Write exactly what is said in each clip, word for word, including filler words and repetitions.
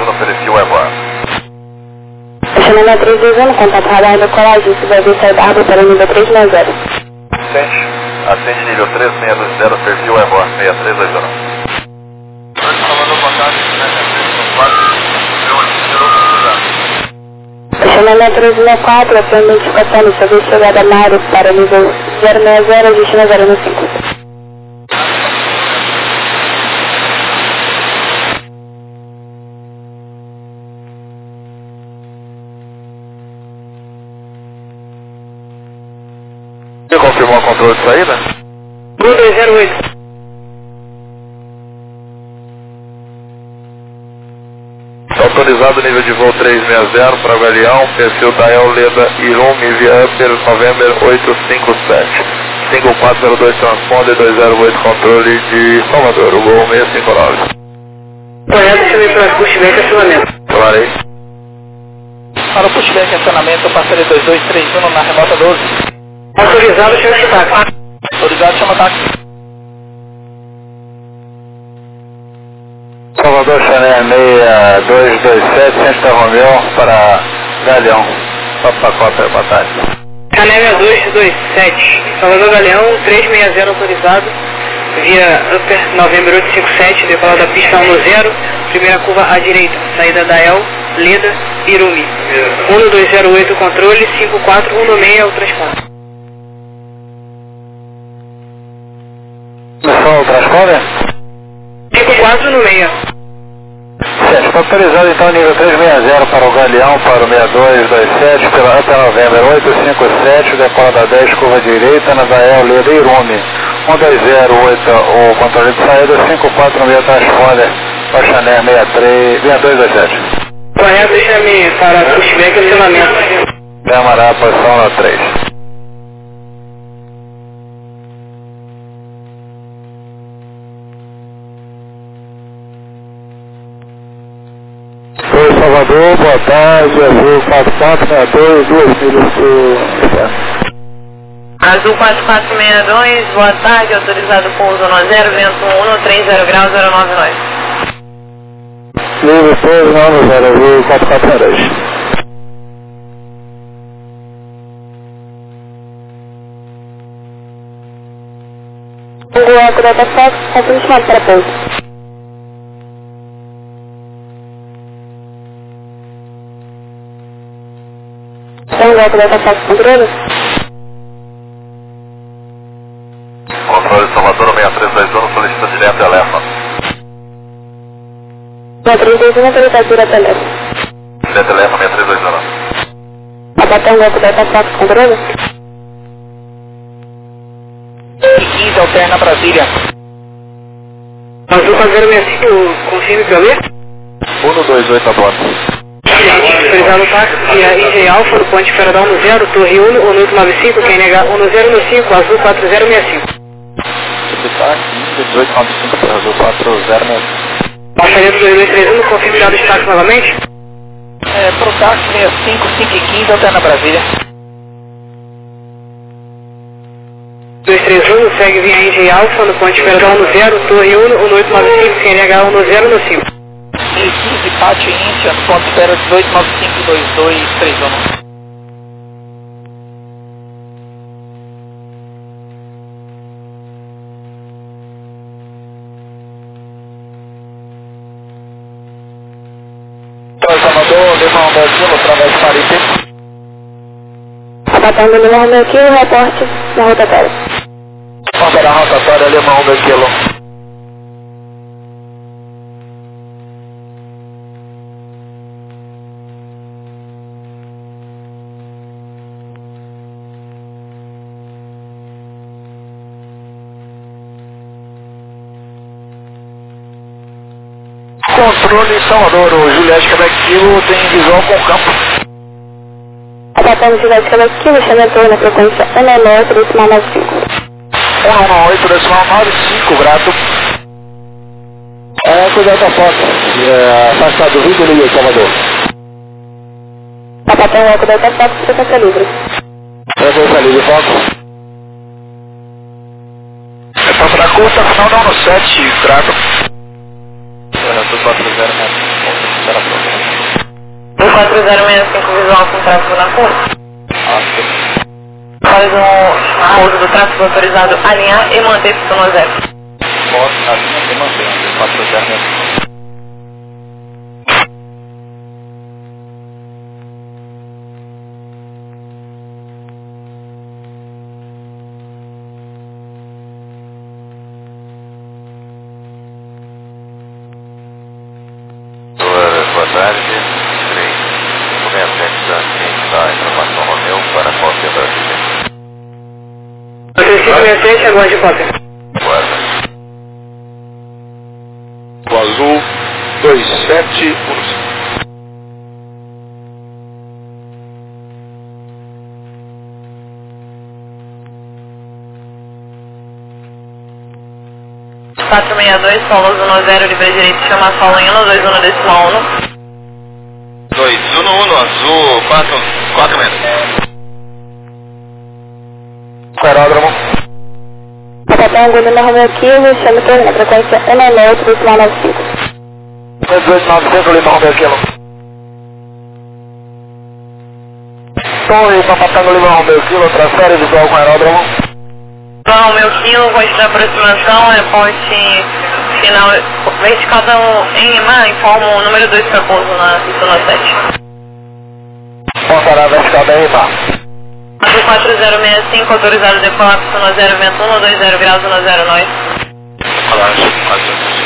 um perfil Evoar. Estacionamento três dois um, contato radar da colagem, se vai ver sair da água para o nível três seis zero. Ascende, ascende nível três seis dois zero, perfil Evoar, seis três dois zero. Estacionamento três um quatro, atualmente identificação de serviço chegada Mário para nível zero seis zero, destino zero um cinco. Você confirmou o controle de saída? um dois zero oito. Autorizado nível de voo três seis zero para o Galeão, perfil Dael Leda Irumi via Upper November oito cinco sete. cinco quatro zero dois transponder dois zero oito controle de Salvador, o voo seis cinco nove. Correto, chamei para pushback acionamento. Claro aí. Para o pushback acionamento, parceria dois dois três um na remota doze. Autorizado, chama de táxi. Autorizado, chama táxi. Salvador Chané seis dois dois sete, Centro Romeu para Galeão, Papacota, Batalha. Chané seis dois dois sete, Salvador Galeão, três seis zero autorizado, via Upper November oito cinco sete, decolada da pista um zero, primeira curva à direita, saída da El, Leda, Irumi. um dois zero oito controle, cinco quatro um seis é o transponder. Começou o transponder? cinco quatro um seis. Certo, autorizado então nível três seis zero para o Galeão, para o seis dois dois sete, pela Upper November oito cinco sete, decolada dez, curva direita, na Dael, Leda, Irumi. um dois zero oito, o controle de saída, cinco quatro um seis, transponder, Oxané seis três, seis dois dois sete. Correto, chame para pushback acionamento. Demará, posição na três. Oi, Salvador, boa tarde, azul quatro quatro seis dois, duas milhas por... Azul quatro quatro seis dois, boa tarde, autorizado pouso no zero, vento um, três zero graus, zero nove nove. Livre três nove zero, azul quatro quatro seis dois. O eco da Fox, confirmado para pouso. Tem um eco da Fox controle? Controle Salvador seis três dois um, solicita direto telefone. seis três dois um, autorizado direto telefone. Direto telefone seis três dois um. Abater um eco da Fox controle? quinze alterna Brasília. Azul quatro zero seis cinco, confirme para ler? um dois oito a bordo. Autorizado o táxi via I G Alfa, no ponte Federal no zero, Torre um, o oito nove cinco, quem negar um zero no cinco, Azul quatro zero seis cinco. Táxi, dezoito nove cinco para azul quatro zero seis cinco. Passageiro dois dois três um, confirme dados de táxi novamente? É, pro táxi seis cinco, cinco e quinze, alterna Brasília. dois três um, segue via I G Alfa, no ponte Federal no zero, Torre um, o oito nove cinco, quem negar um zero no cinco. E quinze, Pátio Índia, ponto espera dezoito nove cinco dois dois três um. Salvador, Lima Romeu Kilo, Travessa Marítimo. Abatendo Lima Romeu Kilo, reporte na rotatória. Vamos na rotatória, Lima Romeu Kilo. Controle Salvador, o Juliette Quebec Kilo tem visual com campo. Abatendo Juliette Quebec Kilo, chama na frequência um nove oito decimal nove cinco. um nove oito decimal nove cinco, grato. É, cuidado da foto. É, afastado do Rio de Salvador. Abatendo o eco da Fox, frequência livre. Frequência livre, foco. É pra pra curta, final não no sete, grato. Tudo quatro zero, né? Espera pronto. quatro zero seis cinco visual com tráfego na rua. Faz um pouso do tráfego autorizado alinhar e manter pistão a zero. Posso alinhar e manter, quatro zero seis cinco. Boa tarde, três cinco seis sete da ciência da informação Romeu para cópia da ciência. três cinco seis sete, aguarde cópia. Guarda. O azul dois sete um cinco. quatro seis dois, solo um zero, livre direito, chama solo em um dois um decimal um. dois um um, azul quatro quatro menos. Aeródromo. Papatango, número Romeu Kilo, chama que na frequência um nove oito, decimal nove cinco. dois nove cinco, Lima Romeu Kilo. Torre, Papatango, Lima Romeu Kilo, transfere visual com aeródromo. Então, meu quilo, voz de aproximação, reporte final vertical em Lima, informa o número dois para pouso na pista sete. Pontará vertical da Lima. quatro zero seis cinco, autorizado decolar, pista zero, vento um dois zero, graus um zero, nós. Colagem, quatro.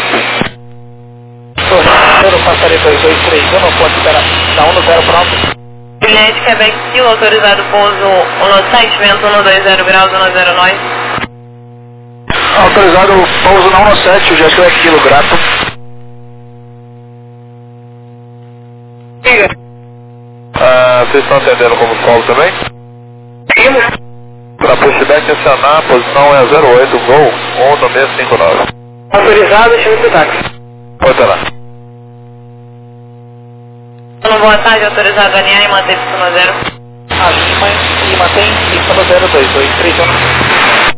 Zero, passaria dois dois três um, não pode esperar. Dá um no zero pronto. Juliette, Quebec, Kilo, autorizado pouso um sete, vento um dois zero, graus um zero, nós. Autorizado pouso na um sete, o gesto é Kilo, grato. Diga. Ah, vocês estão atendendo como solo também? Sim. Para pushback acionar, posição é zero oito, gol um no seis cinco nove. Autorizado, chama do táxi. Pode lá. Boa tarde, autorizado alinhar e manter pista zero. Alinha e mantém pista no zero dois dois três um.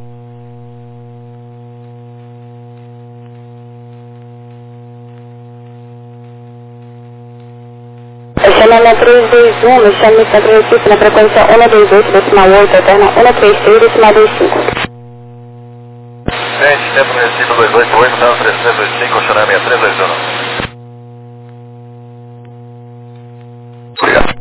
Chamamento três dois um, me chame centro de equipe na frequência um dois oito, decimal oito, alterna um três três, decimal dois cinco. Gente, tempo no Recife dois oito oito, dano três três dois cinco, Xané seis três dois um. Obrigado.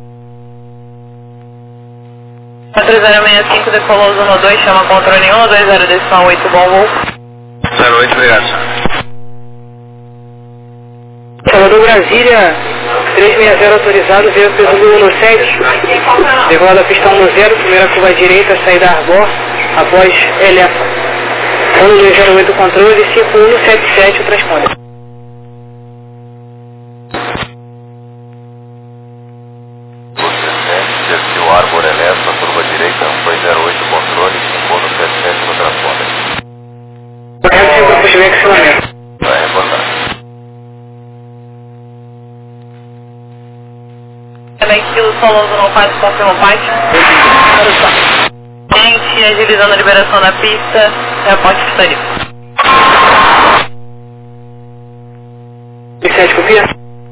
quatro zero seis cinco, decolou um dois, chama controle um dois zero, decimal oito, bom voo. zero oito, obrigado, senhor. Salvador Brasília, três seis zero autorizado, veio peso do um sete, decolar da pista um zero, primeira curva à direita, saída Arbor, após Elefa. um dois zero oito controle, cinco um sete sete o transponder. Desce o Arbor Elefa, curva direita, um dois zero oito controle, cinco um sete sete no transponder. Correto, sempre para puxar accionamento. Vai reportar. Também estilo soloso não faz, confirma parte. Gente, agilizando a liberação da pista, reporte pista livre. sete copia?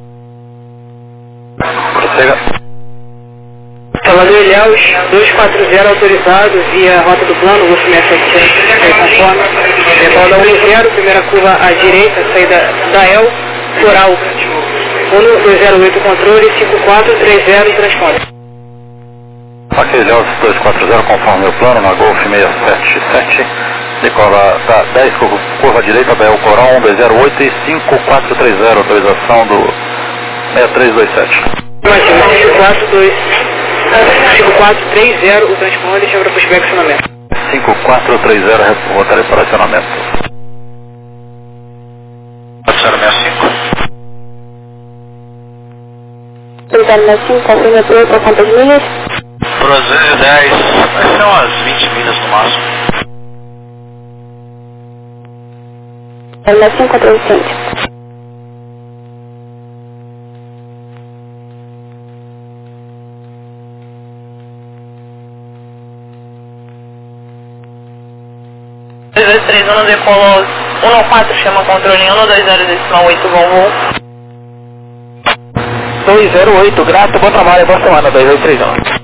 Prossega. Salvador Ilhéus, dois quatro zero autorizado via rota do plano, Golf seis setecentos, conforme. Decola da um zero, primeira curva à direita, saída da El, Coral. um dois zero oito controle, cinco quatro três zero transponder. Ok, Delta dois quatro zero, conforme meu plano, na Golf seis sete sete, decola da dez, curva, curva direita da El Coral, um dois zero oito e cinco quatro três zero, autorização do seis três dois sete. cinco quatro três zero o transponder, chama para pushback acionamento. cinco quatro três zero, voltarei para acionamento. Acionamento cinco. Exame cinco, confirma tudo por quantas milhas? Cruzeiro dez, vai ser umas vinte milhas no máximo. Exame cinco, controle cinco. dois três um decolou um quatro, chama controle um dois zero decimal oito, bom voo. dois zero oito, grato, bom trabalho, boa semana, dois oito três um.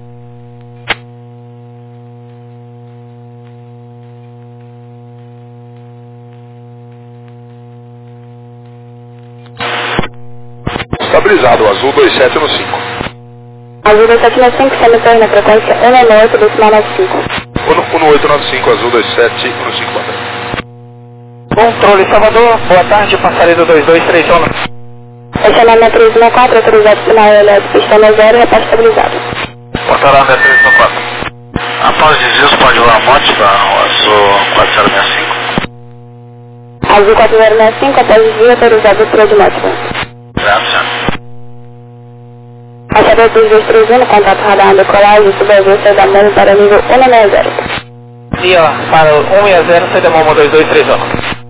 Estabilizado, azul dois sete no cinco. Azul dois sete nove cinco, chame na frequência um nove oito, decimal nove cinco. um nove oito nove cinco, azul dois sete no cinco, banda. Controle Salvador, boa tarde, passaredo dois dois três um. Estacionamento três um quatro, autorizado sinal L S, pista no zero, reparo estabilizado. Portaramento três um quatro. Após desvios, pode voar a moto para o azul quatro zero seis cinco. Azul quatro zero seis cinco, após desvio, autorizado por de moto. Certo, senhor. Passaredo dois dois três um, contato radar decolagem, subazul, saída da mão para nível um nove zero. Dia para o um seis zero, saída Momo dois dois três um.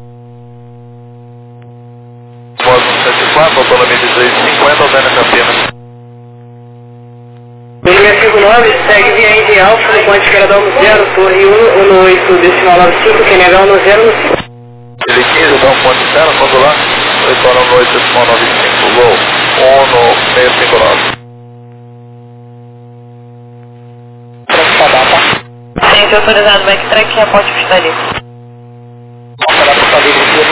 Boston sete quatro, autonomia de três cinquenta, Alvena Campinas. dois seis cinco nove, segue via Indy Alfa, no ponte Escaradão no zero, torre um, um oito, decimal nove cinco, Q N H no zero no cinco. Ele quinze, dá um ponte interno, quando lá, oito horas no oito, decimal nove cinco, gol, um no seis cinco nove. Ciência autorizado, backtrack, reporte pistaria. Será por favor,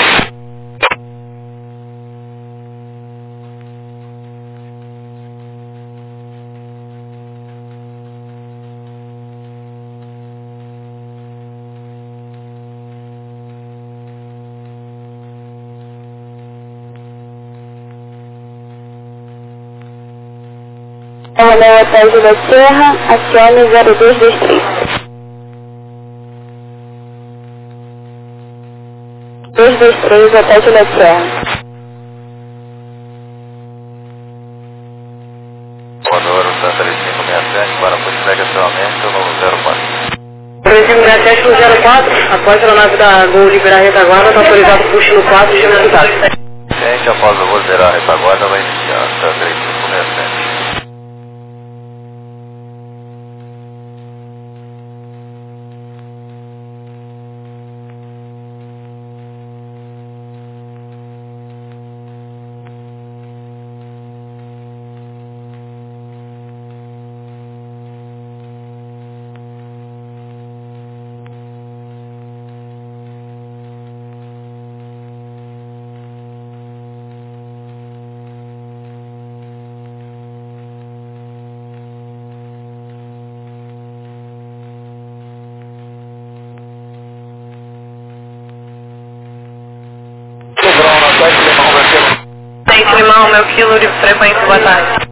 Hotel Hotel Júlia Serra, acione zero dois dois três. dois dois três, Hotel Júlia Serra. Voador Santa três cinco seis sete, para Puxpeg acionamento no zero quatro. três cinco seis sete no zero quatro, após a nave da Gol liberar a retaguarda, está autorizado push no quatro e giro no táxi. Gente, após o voo liberar a retaguarda, vai iniciar Santa três cinco seis sete. Tem Limão, meu quilo de frequência, boa tarde.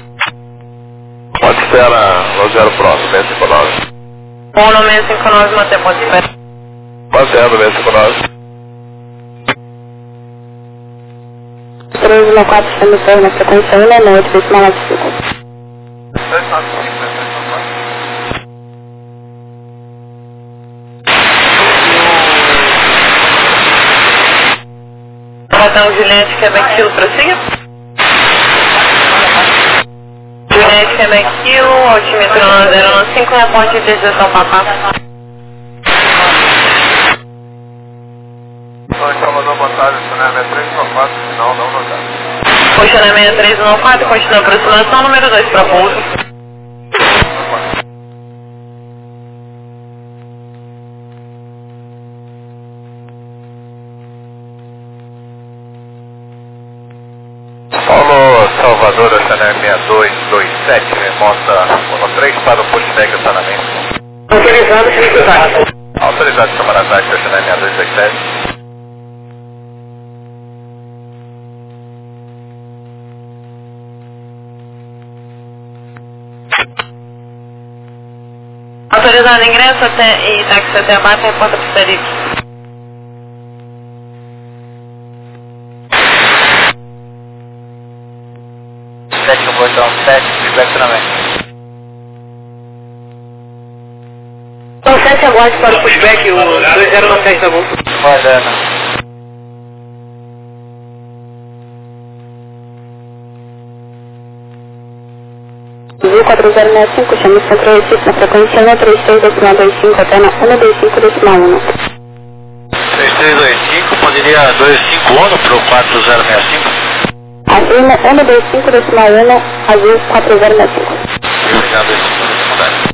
Pode esperar no zero próximo, seis cinco nove. um no seis cinco nove, manter, pode esperar. Mantendo, seis cinco nove. três um quatro, chame na frequência um nove oito, decimal nove cinco. dois nove cinco, dois nove quatro. Botão Juliette, Quebec Kilo, prossiga. Juliette, Quebec Kilo, altímetro zero nove cinco, reporte de deserção papá. Então, Salvador, boa tarde, estacionamento três um quatro, final não notado. Posicionamento três um quatro, continua a aproximação, número dois para pouso. Salvador, estacionamento seis dois dois sete, remonta um três para o Puxpeg estacionamento. Autorizado, Felipe Táxi. Autorizado, Samara Táxi, estacionamento seis dois dois sete. Autorizado ingresso até, e táxi até abaixo, reporta para o Felipe. sete um oito sete, feedback estacionamento. Então, sete aguarde para o pushback, o dois zero nove sete da Gol. Guardando. Azul quatro zero seis cinco, chame Centro Recife na frequência um três três, decimal dois cinco, até na um dois cinco, decimal um. três três dois cinco, poderia dois cinco um para o quatro zero seis cinco? Afirma um dois cinco, decimal um, azul quatro zero sete cinco. Obrigado, secundário.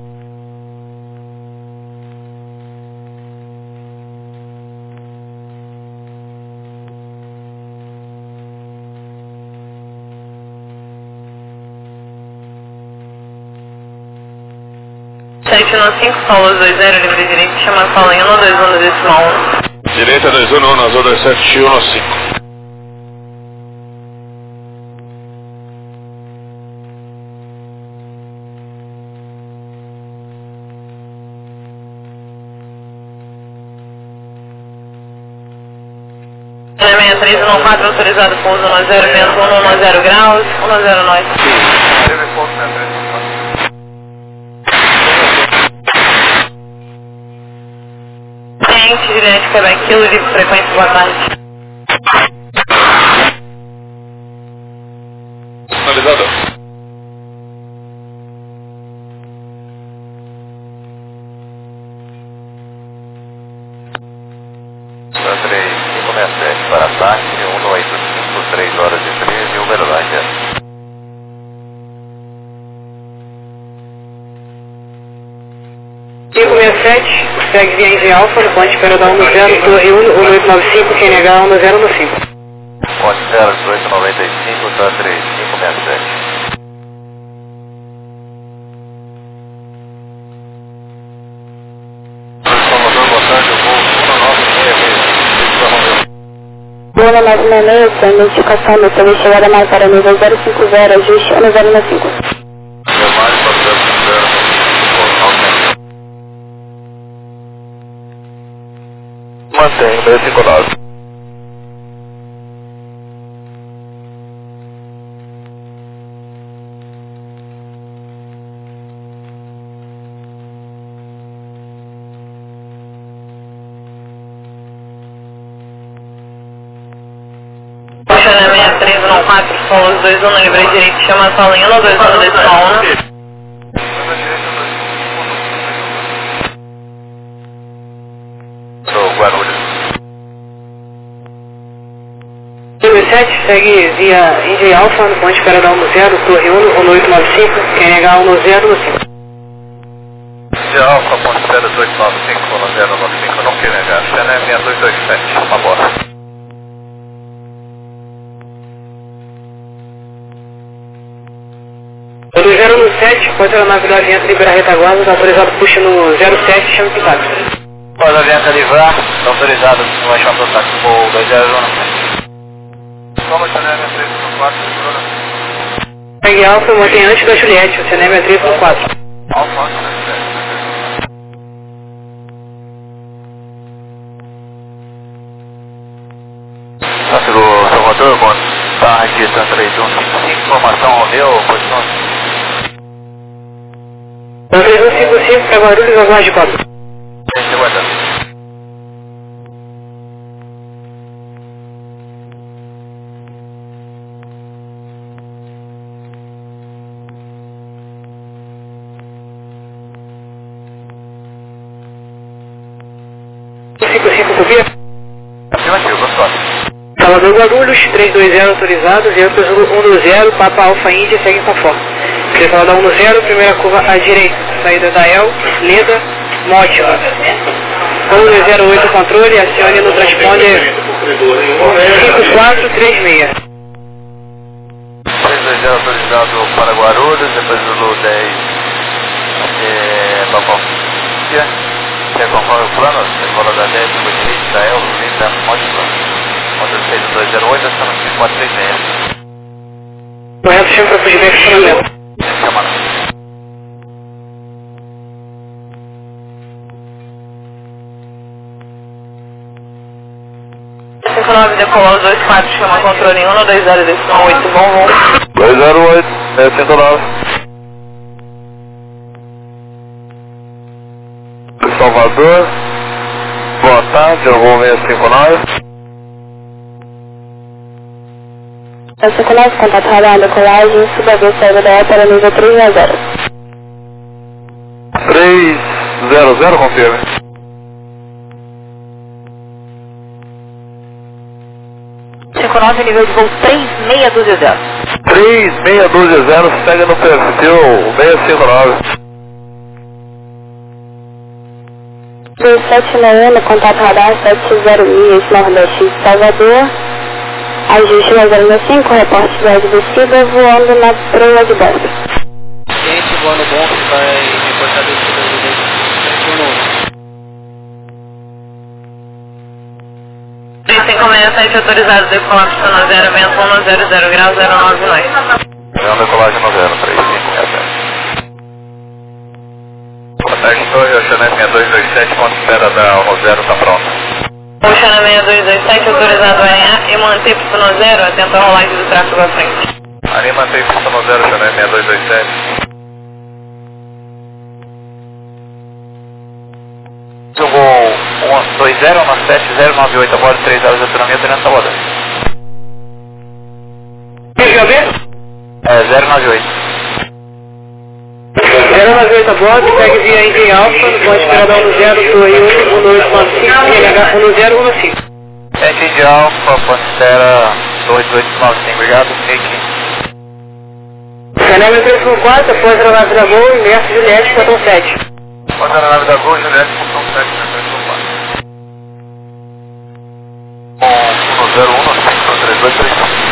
sete nove cinco, Paulo dois zero, livre direito, chamando Paulo em um dois um, decimal um. Direita dois um um, azul dois sete um cinco. seis três um quatro, autorizado pouso um zero, vento um zero graus, um zero nove. Cliente, Juliette, Quebec, Kilo, livre frequência, boa tarde. Sinalizador. três cinco seis sete para ataque, um oito cinco, três horas e treze, Uberlândia. cinco seis sete, segue via Engie Alfa, no ponte espera da um zero, Torre um, um oito nove cinco, Q N H um zero nove cinco. Ponte zero dezoito noventa e cinco, tá três cinco seis sete. Salvador, boa tarde, eu vou um nove seis, Bruno nove seis seis, sua identificação do seu chegada mais para nível zero cinco zero, ajuste um zero nove cinco. Germário, zero cinco zero. Mantém, meio cinco nove. seis três um quatro, Paulo dois um, livre direito, chama Paulo em um dois um, decimal um. Guarulhos. cinco sete, segue via Engie Alfa, no ponte espera da um zero, Torre um, um oito nove cinco, Q N H um zero nove cinco. De Alfa, ponte zero oito nove cinco, um zero nove cinco, não quer negar. C N M seis dois dois sete, uma bola. Do zero um sete, pode a nave da Avianca liberar a retaguarda, está autorizado puxa no zero sete, chama de táxi. Pode Avianca livrar, está autorizado, vai chamar o táxi por dois zero um. Toma C N M três um quatro, Segue Alfa, mantém antes da Juliette, o C N M é três um quatro. Alfa, três Tráfego Salvador, boa tarde, Santa três um cinco cinco, informação Romeu, posição três um cinco cinco, para Guarulhos, as mais de quatro. Gente, aguardando. cinco cinco, copia? Afirmativo, gostoso. Salvador Guarulhos, três dois zero autorizado, zero um dois zero, Papa Alfa Índia, segue conforme. Direção da um zero, primeira curva à direita, saída da El, Leda, Mótila. um zero oito controle, acione no transponder cinco quatro três seis. três dois zero autorizado para Guarulhos, depois do Lu dez, é, Papa Índia, que é conforme o plano, decola da dez, depois direito da El, Leda, Mótila. Motor seis dois zero oito, aciona cinco quatro três seis. Correto, chama para fugir bem funcionamento. Chamada. cinco nove, decolou dois quatro, chama controle em um dois zero, decimal oito, bom voo. dois zero oito, é cinco nove. Salvador, boa tarde, eu vou seis cinco nove. Eu cinco nove, contato radar, decolagem, suba a saída da E para nível três zero. três zero zero, confirme. cinco nove, nível de voo três seis dois zero. três seis dois zero, segue no perfil seis cinco nove. dois sete nove, contato radar sete zero milhas, Nordeste de Salvador. Ajuste na zero cinco, reporte de descida, voando na proa de bordo. Gente, voando bom, que vai reportar descida de descida. três cinco seis sete autorizado, decolar pista zero, vento um zero zero grau, zero nove nove. É uma decolagem no zero, três cinco seis sete. Boa tarde, Torre, Oceané seis dois dois sete, ponto de espera da no zero, está pronta. Oceané seis dois dois sete, autorizado a alinhar e manter pista no zero, atento a rolagem do tráfego à frente. Ali mantém pista no zero, Oceané seis dois dois sete. Eu vou dois zero nove sete zero nove oito, agora três horas de autonomia durante a roda. Quer ver? É, zero nove oito. zero nove oito a bordo, segue via Indy Alpha, pode esperar dar um no zero, dois um, um dois nove cinco, N H um no zero, um no cinco. sete de Alfa, ponto espera dois oito nove cinco, obrigado, Nick. Oceané três cinco quatro, após a nave da Gol, imerso Juliette, botão sete. Pode a nave da Gol, Juliette, botão sete, três cinco quatro. um zero um cinco três dois três cinco.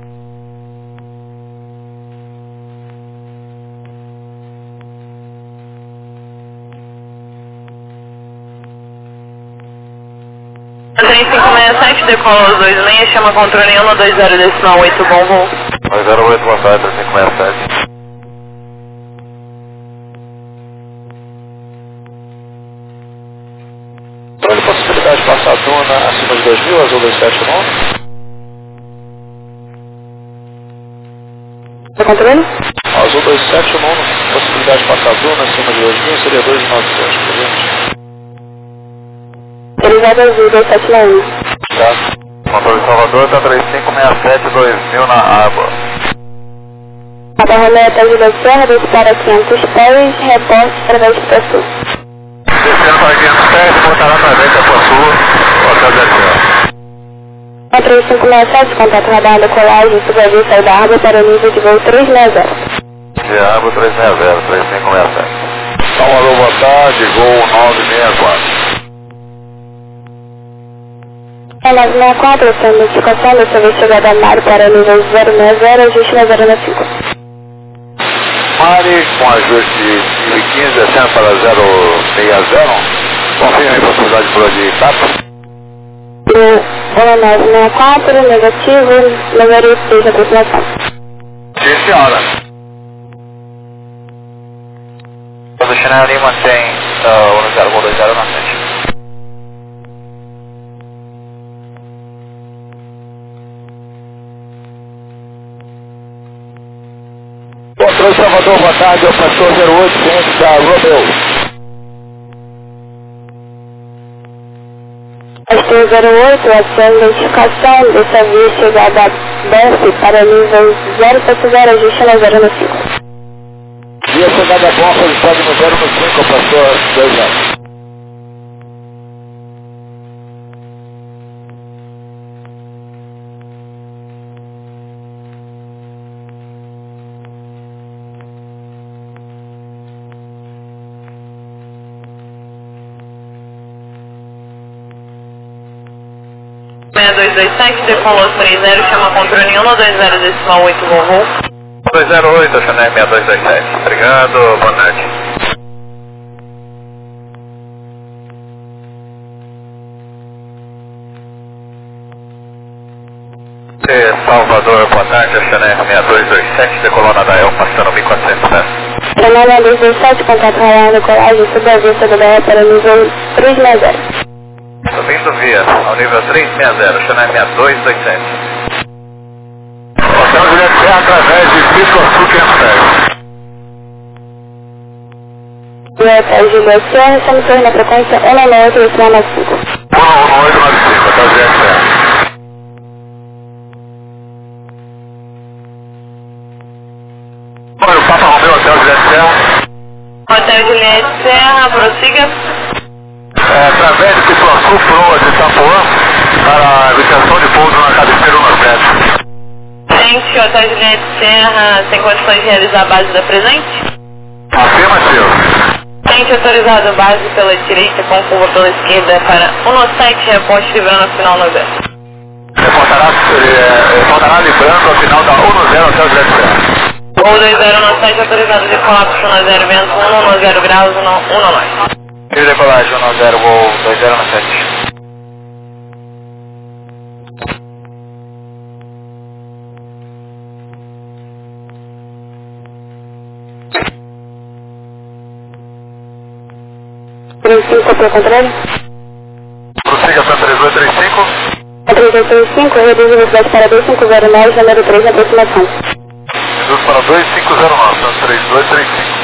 três cinco seis sete, decola os dois linhas, chama controle um dois zero decimal oito, bom voo. dois zero oito, boa tarde, três cinco seis sete. Controle, possibilidade de passar a duna acima de dois mil, azul dois sete nove. Tá controle? Azul dois sete nove, possibilidade de passar a duna acima de dois mil, seria dois nove sete, por exemplo. Autorizado azul dois sete nove. Tá. Controle Salvador, está três cinco seis sete dois mil na água. A barroleta Júlia Serra, dispara quinhentos pés, reporte através de Itaçu. Descendo para quinhentos pés, voltará através da Itaçu, hotel zero. três cinco seis sete, contato radar da colagem, subaviso sair da água para o nível de voo três seis zero. De água três seis zero, três cinco seis sete. Então, alô, boa tarde, voo nove seis quatro. É nove seis quatro, essa notificação dessa vez chegada a Mário para o nível zero seis zero, ajuste na zero cinco. Mari, com ajuste mil e quinze, descendo para zero seis zero. Confirma a possibilidade de pula de etapa. No nove seis quatro, negativo, número seis de aproximação. Sim, senhora. O Chanel ali mantém uh, o no zero dois zero na frente. Controle Salvador, boa tarde, é o pastor zero oito, ciente da Romeu. Pastor zero oito, a identificação dessa via chegada a B E F para nível zero sete zero, ajuste na zero cinco. Via chegada a bomba, estado no zero cinco, pastor dois zero. seis dois dois sete, decolou três zero, chama controle um dois zero decimal oito, bom voo. dois zero oito, Chanel seis dois dois sete. Obrigado, boa tarde. Salvador, boa tarde, Chanel seis dois dois sete, decolou na Dael, passando mil e quatrocentos pés. Chanel seis dois dois sete, contato radar da colagem, subaviso do B E F para nível três seis zero. Subindo via ao nível três seis zero, Chanel seis dois dois sete. Hotel Juliette Serra através de Pico Sul quinhentos pés. Hotel Juliette Serra, estamos na frequência um nove oito oito nove cinco. um oito nove cinco, Hotel Juliette Serra. Olha, o Papa Romeu, Hotel Juliette Serra. Hotel Juliette Serra, prossiga. É, através de Pico Sul, proa de Itapuã, para indicação de pouso na cabeceira no sete. Gente, Hotel Juliette Serra tem condições de realizar a base da presente? Afirmativo. Gente, autorizado base pela direita com curva pela esquerda para um sete, reporte livrando a final no zero. Reportará, eh, reportará livrando a final da um zero Hotel Juliette Serra. Ou dois zero no sete, autorizado de colapso no zero, vento um zero graus, um nove. E decolagem um zero, voo dois zero no sete. três cinco, copia contrário. Prossiga para três dois três cinco. três dois três cinco, reduz a velocidade para dois cinco zero nove, número três na aproximação. Reduz para dois cinco zero nove, três dois três cinco.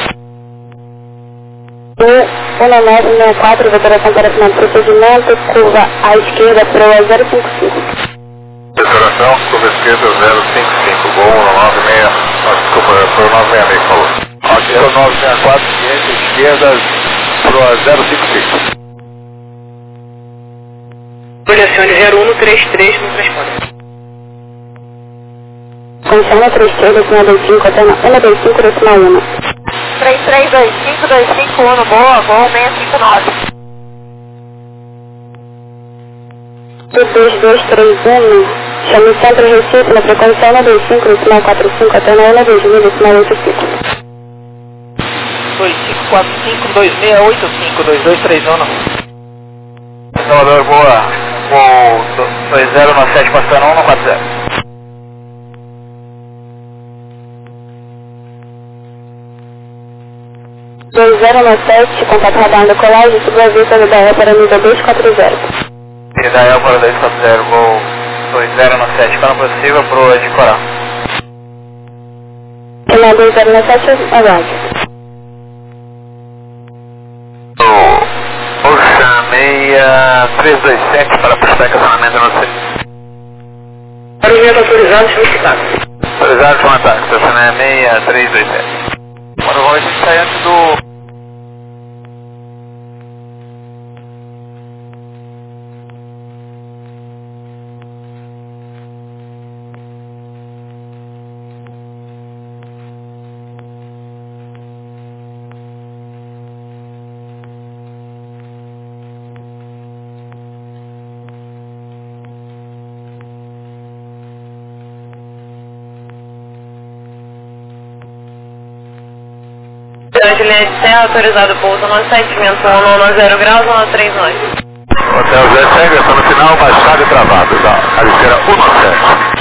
um nove sessenta e quatro, operação para final de procedimento, curva à esquerda, proa zero cinco cinco. Operação, curva esquerda zero cinco cinco, gol nove seis, desculpa, foi o nove seis seis, falou. Ok, nove seis quatro, ciência, esquerda, proa zero cinco cinco. Projeção zero um no três três no transporte. Funciona três três, decimal dois cinco, até um dois cinco, decimal um. três três dois cinco dois cinco um, boa, voo seis cinco nove. dois dois três um, chame Centro Recife, na frequência um dois cinco, decimal quatro cinco, até um dois mil, decimal oito cinco. dois cinco quatro cinco dois seis oito cinco dois dois três um. Salvador, boa. Voo dois zero no sete, passando um no quatro zero. dois zero no sete, contato radar da colagem, subiu a vista da E para nível dois quatro zero. E da E para dois quatro zero, voo dois zero no sete, quando possível, proa de coral. Final dois zero no sete, aguarde. Ocean seis três dois sete para prestar estacionamento no seis. Para o vento autorizado, solicitado. Autorizado com ataque, estacionamento seis três dois sete. Agora vamos sair antes do... Juliette Serra, autorizado pouso no sete, vento um zero graus, um três nove. Hotel Juliette Serra, está no final, mais chave travado, tá? Cabeceira um no sete.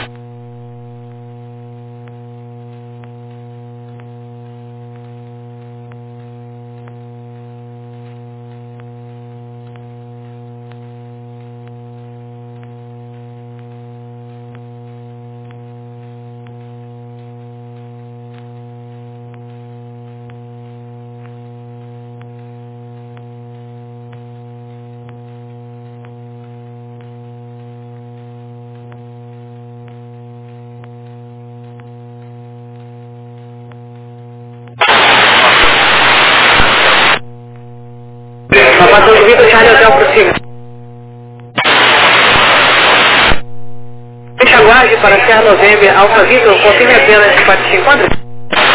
Passando de Vitor Charlie Hotel prossiga. Deixa aguarde para Serra November, Alfa Vitor, confirme apenas que parte se encontra.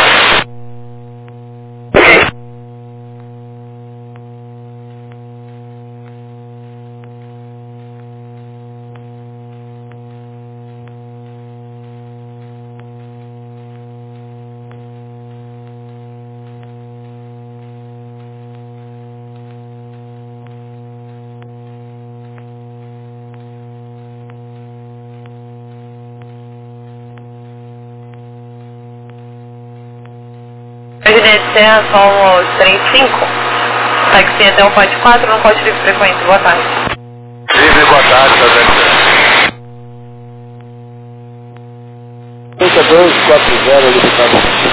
Juliette Serra, somos três cinco. Táxi até o pote quatro, no pote livre frequente. Boa tarde. Livre, boa tarde, Juliette Serra. dois quatro zero, limitado.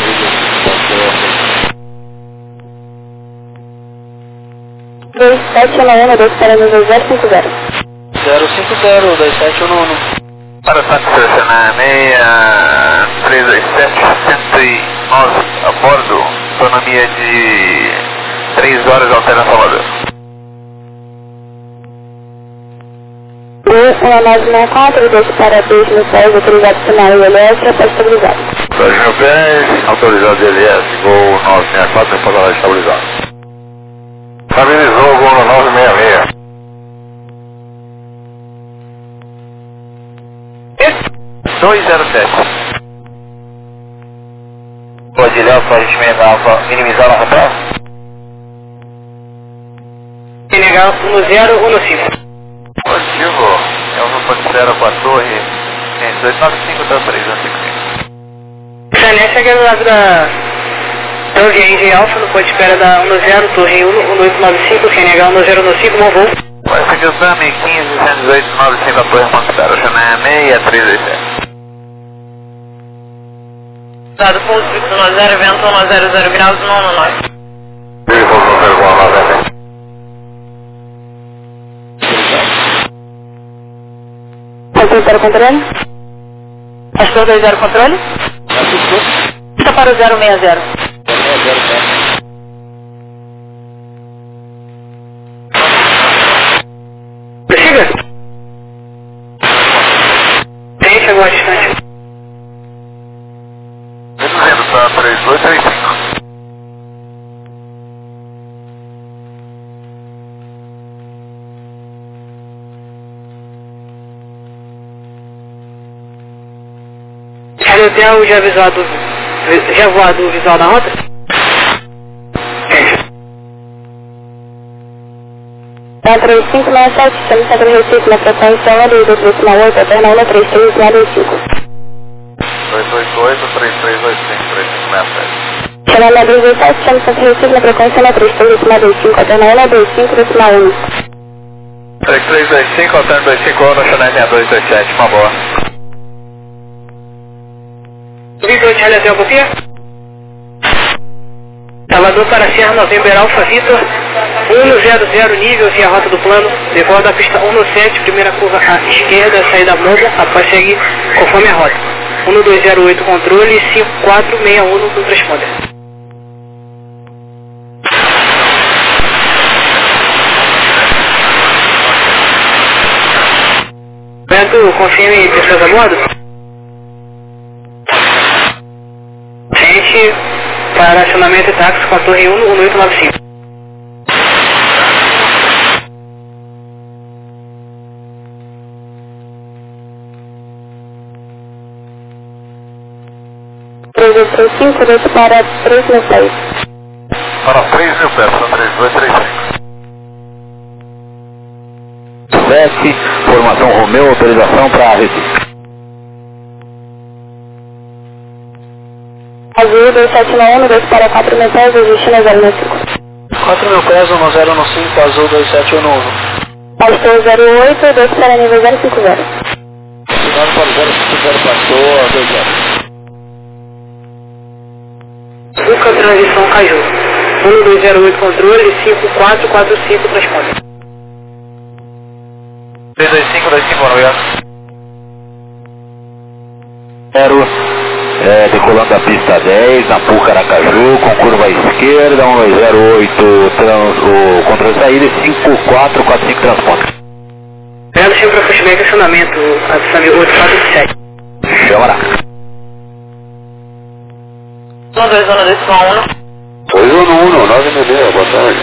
dois sete um um, dois para nível zero cinco zero. zero cinco zero, dois sete um um. Para Santos, selecionar seis três dois sete, cento e nove a bordo, autonomia de três horas alterna Salvador. um nove seis quatro, dois para dois mil pés, autorizado sinal I L S, está estabilizado. dois mil pés, autorizado I L S, gol nove seis quatro, decolagem estabilizado. Estabilizou o gol no nove seis seis. dois zero sete. Pode olhar para a gente minimizar a rota? Senegal um zero um cinco. Positivo, é o número zero com a torre, tem dois nove cinco, três um cinco cinco. Janete aqui do lado da torre Engie Alfa, no ponto de espera da um zero, torre um oito nove cinco, Senegal um zero um cinco, bom voo. Esse aqui é o S A M quinze cento e dezoito nove cinco, a torre ponto de espera, Janete seis três dois sete. Dado pouso Y zero, vento um zero zero graus, não no norte. Ele pouso no zero graus, noventa. Astor para o controle? Astor dois zero controle? Está para o zero seis zero. Siga. Tem, chegou a distância. Reduzindo para três dois três cinco. Rádio Hotel já avisado, já voado o visual da rota? quatro cinco seis sete, estamos centro de Recife na frequência um dois dois três oito, alterna um três três nove cinco. dois dois oito três três dois cinco três cinco seis sete. Chama dois dois sete, estamos centro de Recife na frequência um três três nove cinco, alterna um dois cinco três um. três três dois cinco, alterna dois cinco um, no Chanel seis dois dois sete, uma boa. vinte e oito, Rádio Hotel, copia? Salvador para Serra, November Alfa Vitor, um zero zero, nível via rota do plano, decola da pista um sete, primeira curva à esquerda, saída Monza, após seguir conforme a rota. um dois zero oito, controle, cinco quatro seis um no transponder. Vento, confirme pessoas a bordo? Gente, para acionamento e táxi com a torre um oito nove cinco. três dois três cinco, dois para três mil pés. Para três mil pés, são três dois três cinco. sete, formação Romeu, autorização para Recife. Azul dois sete nove um, dois para quatro mil pés, ajuste no zero cinco. quatro mil pés, um zero um cinco, azul dois sete um um. Pastor zero oito, dois para nível zero cinco zero. Sinal para zero cinco zero, pastor dois zero. Buca, transição Caju. um dois zero oito, controle, cinco quatro quatro cinco, transponder. três dois cinco dois cinco, obrigado. Zero, é, decolando da pista dez, na Puca Aracaju, com curva à esquerda, um dois zero oito, trans, o controle de saída, cinco quatro quatro cinco, transponder. Obrigado, sempre para pushback, acionamento, acionamento oito quatro sete. Chama lá. um dois um dois um. dois um um, nove mil meia, boa tarde.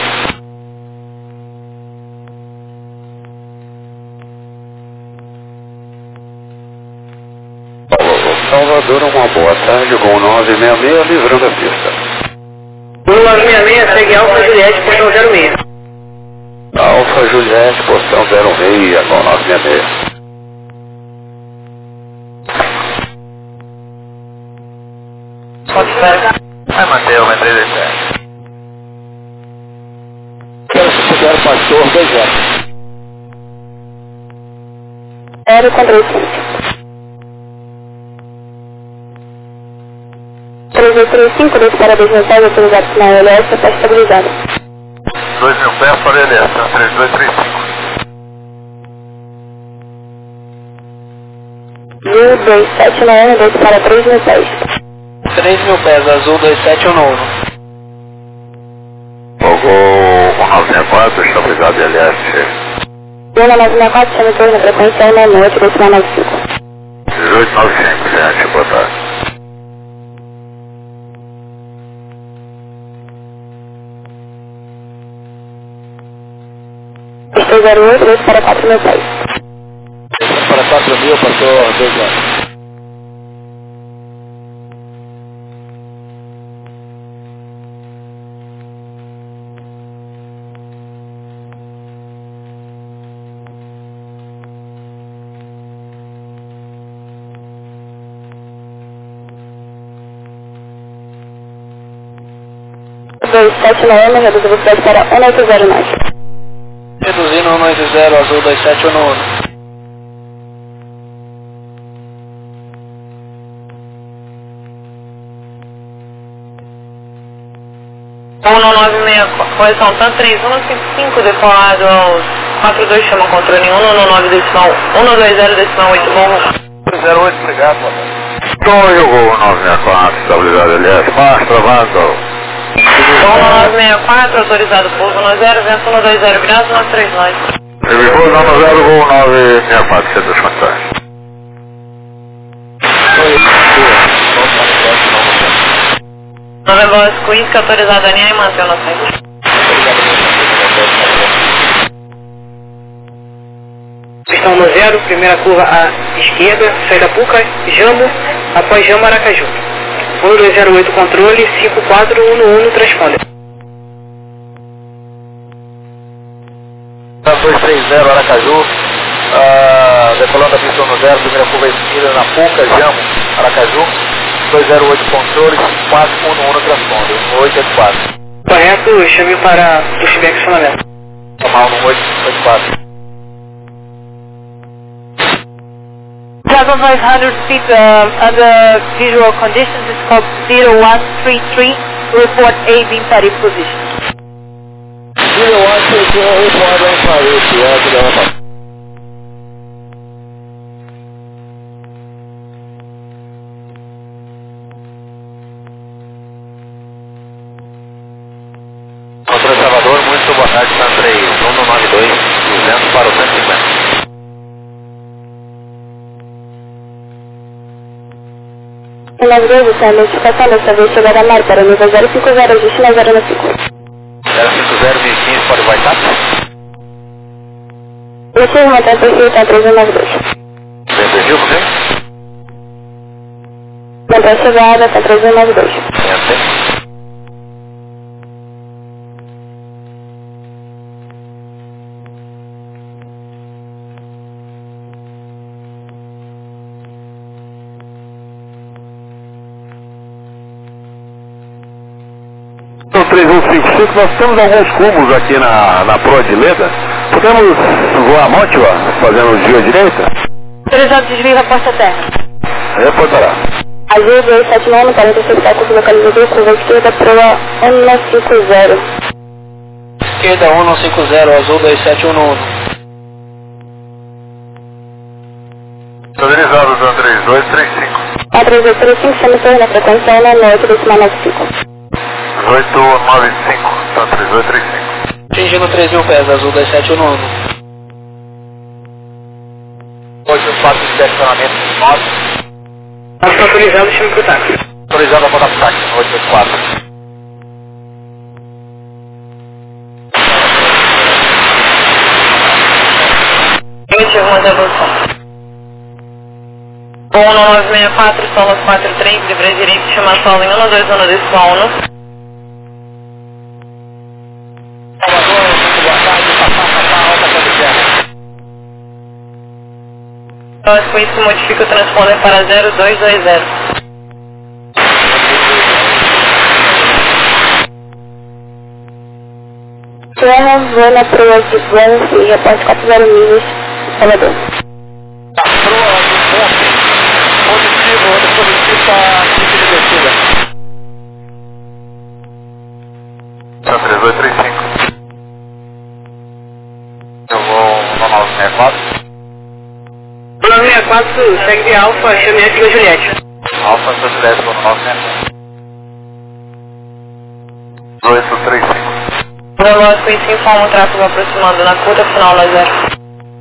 Salvador, uma boa tarde, com nove seis seis, livrando a pista. um nove seis seis, segue Alfa Juliette, portão zero seis. Alfa Juliette, postão zero seis, com nove seis seis. Pode esperar. Vai manter o três dois sete. Quero se puder, pastor dois zero. zero controle cinco. três dois três cinco, dois para dois mil pés, autorizado sinal I L S, está estabilizado. dois mil pés para L S, três dois três cinco. Azul dois sete nove um, dois para três mil pés. três mil pés, azul dois sete um um. Fogou um nove seis quatro, estabilizado L S. um nove seis quatro, chama torre na frequência um nove oito, decimal nove cinco. dezoito nove cinco, gente, boa tarde. Estou zero oito, dois para quatro mil pés. Para quatro mil, passou dois anos. dois sete nove, reduz a velocidade para um oito zero nove. Reduzindo um oito zero, azul dois sete um um. um nove seis, correção TAM três um cinco cinco, decolado aos quatro dois, chama controle um nove decimal um dois zero decimal oito, bom. zero oito, obrigado, boa tarde. Torre, o gol nove seis quatro, estabilizado L S, marcha, travando. um nove seis quatro, autorizado pouso no zero, vento um dois zero, graus nove três nove. Serviço nove zero, gol nove seis quatro, centro de contagem. nove voz, Queens, autorizado a linha e mantém na frente. Pistão no zero, primeira curva à esquerda, saída Puca, Jambo, após Jambo, Aracaju. um dois zero oito, controle, cinco quatro um um, transponder. dois três zero, Aracaju, uh, decolando a pistão no zero, primeira curva à esquerda na Puca, Jambo, Aracaju, dois zero oito, controle, cinco quatro um um, transponder, um oito oito quatro. Correto, chame para pushback acionamento. Normal, um oito oito quatro. Travel five hundred feet uh, under visual conditions is called zero one three three. Report A being Paris position. zero one three three, report A Paris, yeah, Controle Salvador, muito boa tarde, TAM três um nove dois, duzentos para o cento e cinquenta. um nove dois, essa é a notificação dessa vez chegada a mar para o nível zero cinco zero, ajuste na zero cinco. zero cinco zero, mil e quinze, pode WhatsApp? Motivo, mantém perfil, TAM três um nove dois. Tem perfil comigo? Mantém chegada, TAM três um nove dois. Tem. três um cinco cinco, nós temos alguns cubos aqui na, na proa de Leda. Podemos voar a Monte, ó, fazendo o giro à direita? Autorizado desvio da porta terra. Reportará. Azul dois sete nove, quarenta e seis séculos, localizador, curva esquerda, proa um cinco zero. Esquerda um cinco zero, azul dois sete um um. Estabilizado, TAM três dois três cinco. A três oito três cinco, chama torre na frequência um nove oito, decimal nove cinco. dezoito nove cinco, TAM três dois três cinco. Atingindo três mil pés, azul dois sete um um. oito quatro sete, estacionamento nove. Nós estamos autorizados, chame para o táxi. Autorizado a botar pro táxi, oito oito quatro. Negativo, manda a evolução. um nove seis quatro, solo quatro três, livre direito, chama solo em um dois um, decimal um. Nós com isso modifica o transponder para zero dois dois zero. Terra, vou na proa de Blanc e reporte quatro zero milhas, Salvador. Tá, proa do ponto. Positivo, outro positivo para equipe de descida. TAM três dois três cinco. Eu vou no nove seis quatro. nove seis quatro, segue de Alfa, chame Equipa Juliette. Alfa Santa Juliette, no nove seis quatro. dezoito três cinco. Veloz com isso informa o tráfego aproximando na curta final da zero.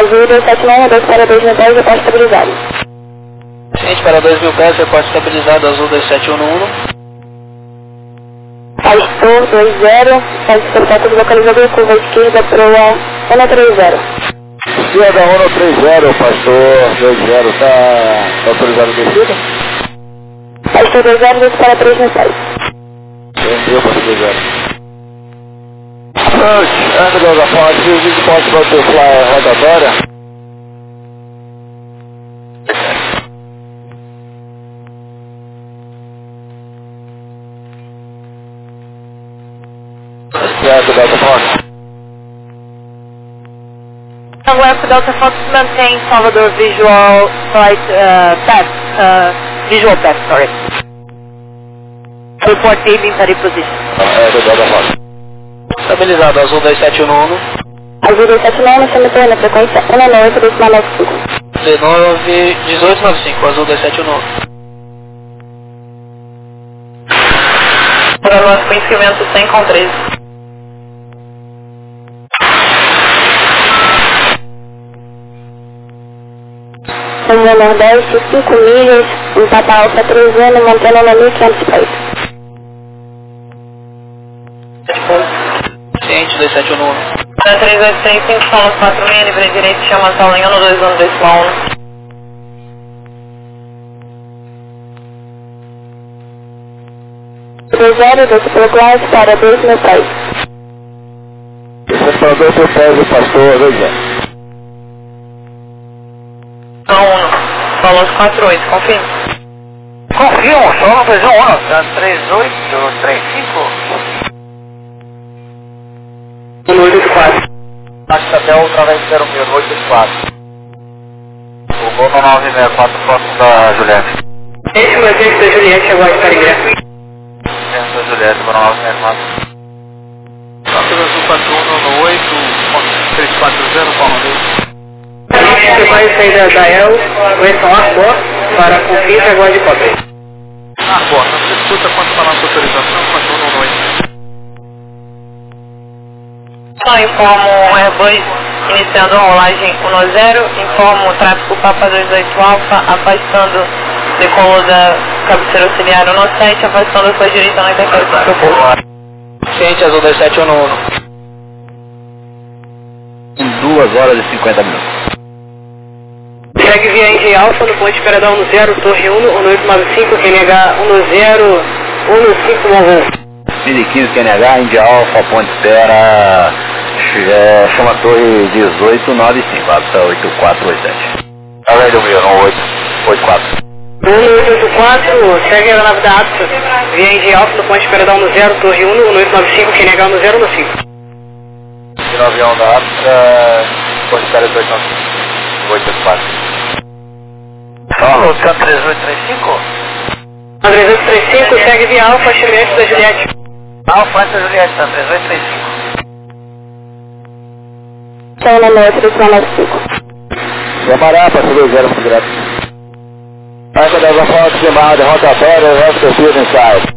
Azul sete nove um, dois para dois mil pés, reporte estabilizado. Ciente para dois mil pés, reporte estabilizado, Azul dois sete um um. Pastor dois zero, faz o contato do localizador, curva esquerda, proa um três zero. Esquerda um três zero, Pastor dois zero, tá, tá autorizado a descida? Pastor dois zero, dois para três mil pés. Entendeu, Pastor dois zero. Approach, angle da fonte, is it possible to fly rotatória? Left Delta Fox. Left Delta Fox maintain Salvador visual flight uh, path, uh, visual path, sorry. Report team in study position. É, do Delta Fox. Estabilizado, Azul dois sete um um. Azul dois sete nove, chama na frequência um nove oito dois nove cinco. D nove dezoito noventa e cinco, Azul dois sete um um. Programa com incremento cem com treze. Rumo Nordeste, cinco milhas, em Papa Alfa três anos, mantendo na mil e quinhentos pés. Ciente dois sete um um. três oito seis cinco, soma quatro meia, livre direito, chama sala em um dois um dois um. dois zero, dois pelo Glass para dois mil pés. Esse é para dois mil pés, o Pastor dois zero. um, Balanço quatro oito, confirma. Confirmo, só no dois um um, três oito três cinco. um oito quatro. Axatel, através zero mil, oito quatro. O Bono nove seis quatro, próximo da Juliette. Esse mantém da Juliette, agora está ligado. Centro da Juliette, Bono nove seis quatro. Pastor Azul quatro um um oito, três quatro zero, Palmeiras. Você vai sair da Dael, correção Arbor, para a confiança agora de cópia. Arbor, não se escuta quanto para a nossa autorização, quatro um um oito. Só informo o Airbus iniciando a rolagem um zero, informo o tráfego Papa dois oito Alfa, afastando decolou da cabeceira auxiliar um sete, afastando a sua direita na interferência do posto. Ciente Azul dois sete um um. Em duas horas e cinquenta minutos. Segue via N G Alfa no ponto de Peradão um zero, Torre um, um oito nove cinco, Q N H um zero, um cinco nove um. mil e quinze Q N H, Índia Alfa, Ponte Espera, é, chama Torre dezoito nove cinco, apta oito quatro oito sete. Além do meu, não oito oito quatro. um oito oito quatro, segue a nave da apta, via N G Alfa no ponto de Peradão um zero, Torre um, um oito nove cinco, Q N H um zero um cinco. O avião da apta, Ponte Espera dezoito nove cinco, oito oito quatro. Alô, Santo três oito três cinco? três oito três cinco, segue via Alfa, Chimete da Juliette. Alfa, antes da Juliette, Santo três oito três cinco. Então, na noite, três nove cinco. Yamará, passou dois zero, muito direto. Anca das Afonso, chamada, rotatória, left the field inside.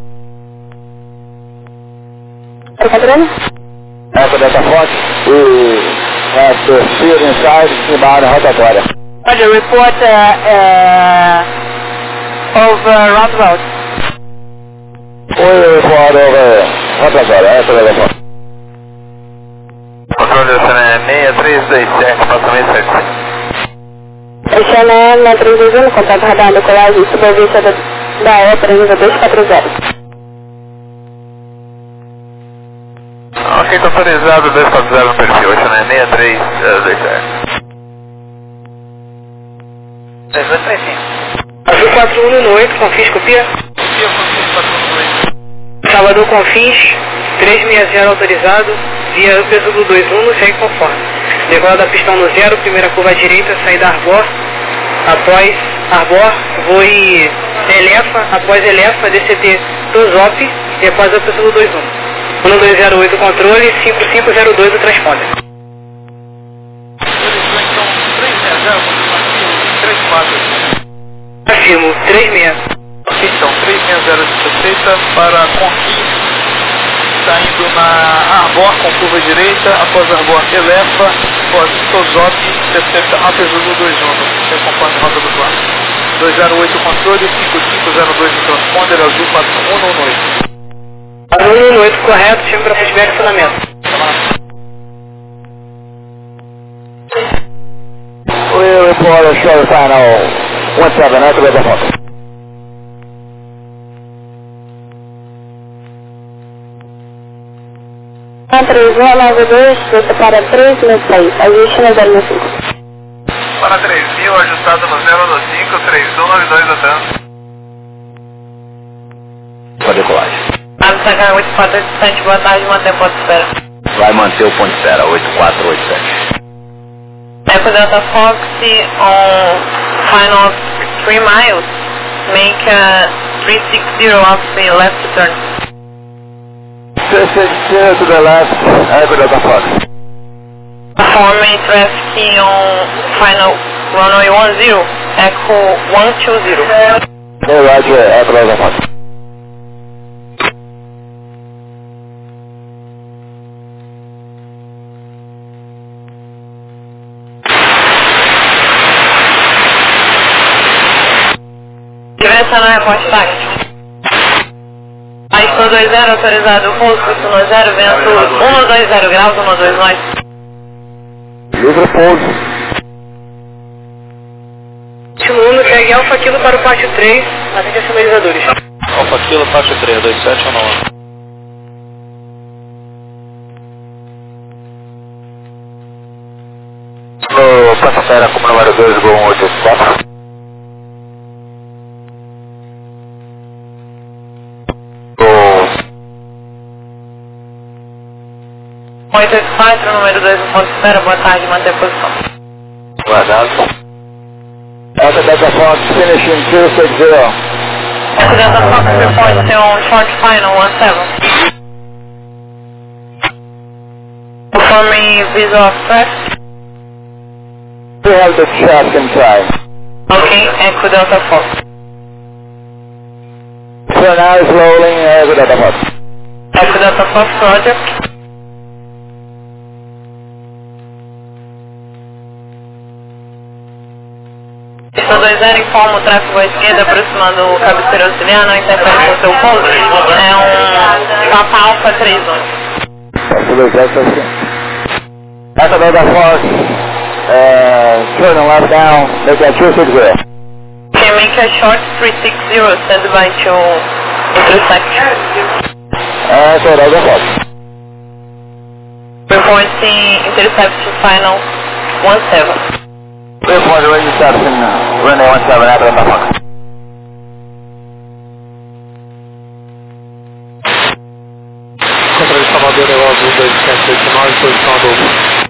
Tá encontrando? Anca das Afonso, e left the field inside, chamada, rotatória. Roger, report uh, uh, over roundabout. Oi, report over rotatória, Anca das Afonso. Controle da Cena seis três dois sete, passamento sete. Chama na três dois um, contato radar do colégio, subavista da, da ópera, nível dois quatro zero. Ok, está autorizado dois quatro zero no perfil, Cena seis três dois sete. três dois três cinco. Azul quatro um um oito, Confins, copia. Copia, Confins quatro um um oito. Salvador Confins, trezentos e sessenta autorizado, via peso do dois um, segue conforme. Decola da pista no zero, primeira curva à direita, saída Arbor, após Arbor, voe Elefa, após Elefa, D C T Tosop, e após a pista do dois um. um dois zero oito controle, cinco cinco zero dois o transponder. Afirmo, três seis. Então, três seis zero sessenta para Confins, saindo na Arbor com curva direita, após Arbor Elefa, Forte Tozoc setenta Alfa Zulu dois um, você acompanha a rota do plano. dois zero oito controle, cinco cinco zero dois no transponder, azul quatro um um oito. Azul um oito correto, time para feedback e acionamento. We report a show final one seven, after the fox. três um nove dois, você para três mil seis, ajuste no zero cinco. Para três mil, ajustado no zero cinco, três um nove dois até. Pode decolagem. Absacar oito quatro oito sete, boa tarde, manter ponto de espera. Vai manter o ponto de espera, oito quatro oito sete. Echo Delta Fox on final of three miles, make a three six zero off the left turn. three six zero to the left, Echo Delta Fox. Forming traffic on final runway one zero, Echo one two zero. Hey, Roger, Echo Delta Fox. Direção no reporte táxi. Aistou dois zero, autorizado o pouso, um zero, vento um dois zero graus, um dois nove. Livre pouso. Último um, pegue Alfa Kilo para o pátio três, atende a sinalizadores. Alfa Kilo, pátio três, dois sete um nove. No passageiro como número dois, Gol um oito quatro. oito oito quatro, número dois, no ponto de espera, boa tarde, manter a posição. Guardado. Echo Delta Fox, finishing two six zero. Echo Delta Fox, report on short final one seven. Performing visual of traffic. We have the track in time. Okay, Echo Delta Fox. So now it's rolling, Echo Delta Fox. Echo Delta Fox, roger. Pista dois zero, informa o tráfego à esquerda, aproximando o cabeceiro auxiliar, não interfere com o seu pouso. É um Papa Alfa três um. Passa dois zero, tá assim. Echo Delta Fox, uh, turn and left down, make that two six zero. Can make a short three six zero, stand by to intersect. Echo Delta Fox. Reporting intercept to final one seven. Report radio reception, runway one seven, Echo Delta Fox. Controle Salvador, é o azul dois sete oito nove, posição Adolfo.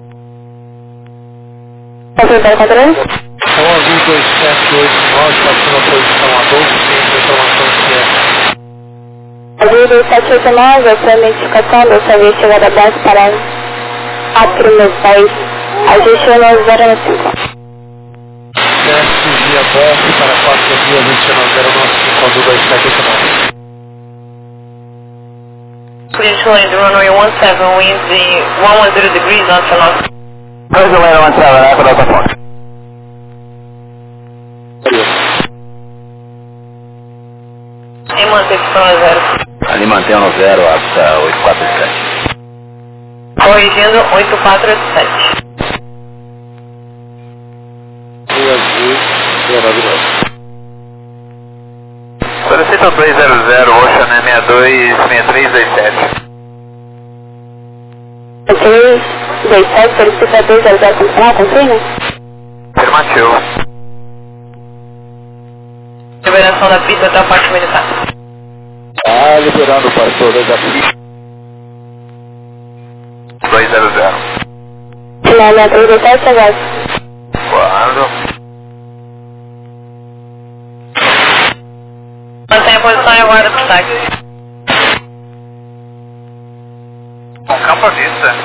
Controle, controle? É o azul dois sete oito nove, passando a posição Adolfo, sem informação que é. Azul dois sete oito nove, a sua identificação do serviço chegada base para quatro mil seis, ajuste no zero cinco. Teste via Golf para quatro mil vinte e nove zero nove cinco, azul dois sete oito nove. Please land runway one seven, wind the one ten degrees north to north. Pleasure Lane one seven, Echo Delta Fox. E manter pistão no zero. Ali mantém no zero, apta oito quatro sete. Corrigindo oito quatro oito sete. E azul, zero nove. Solicita dois zero zero, Ocean M dois seis três dois sete. três dois sete, solicita dois zero zero funcional, confirma? Afirmativo. Liberação da pista até a parte militar. Ah, liberando o pastor da pista. dois zero zero. Final três dois sete, aguardo. Guardo. Mantenha a posição e aguarda para o táxi. Com campo à vista.